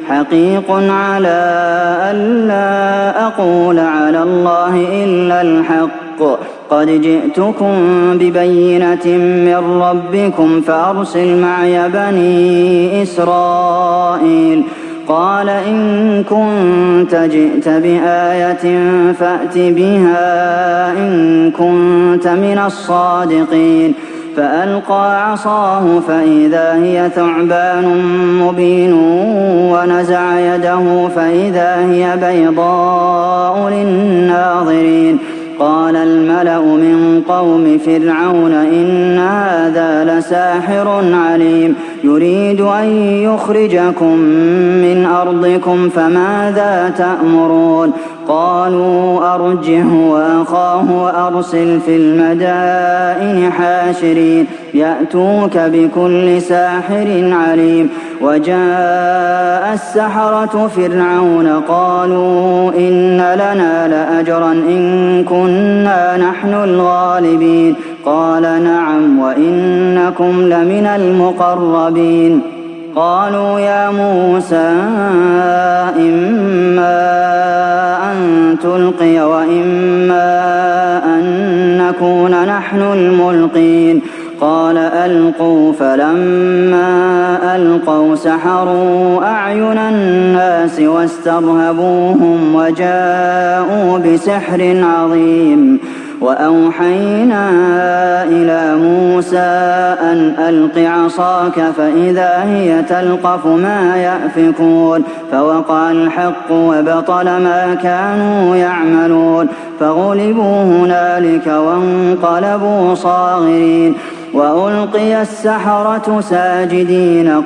حقيق على ألا أقول على الله إلا الحق قد جئتكم ببينة من ربكم فأرسل معي بني إسرائيل قال إن كنت جئت بآية فأت بها إن كنت من الصادقين فألقى عصاه فإذا هي ثعبان مبين ونزع يده فإذا هي بيضاء للناظرين قال الملأ من قوم فرعون إن هذا لساحر عليم يريد أن يخرجكم من أرضكم فماذا تأمرون قالوا أرجه وأخاه وأرسل في المدائن حاشرين يأتوك بكل ساحر عليم وجاء السحرة فرعون قالوا إن لنا لأجرا إن كنا نحن الغالبين قال نعم وإنكم لمن المقربين قالوا يا موسى إما أن تلقي وإما أن نكون نحن الملقين قال ألقوا فلما ألقوا سحروا أعين الناس واسترهبوهم وجاءوا بسحر عظيم وأوحينا إلى موسى أن ألق عصاك فإذا هي تلقف ما يأفكون فوقع الحق وبطل ما كانوا يعملون فغلبوا هنالك وانقلبوا صاغرين وألقي السحرة ساجدين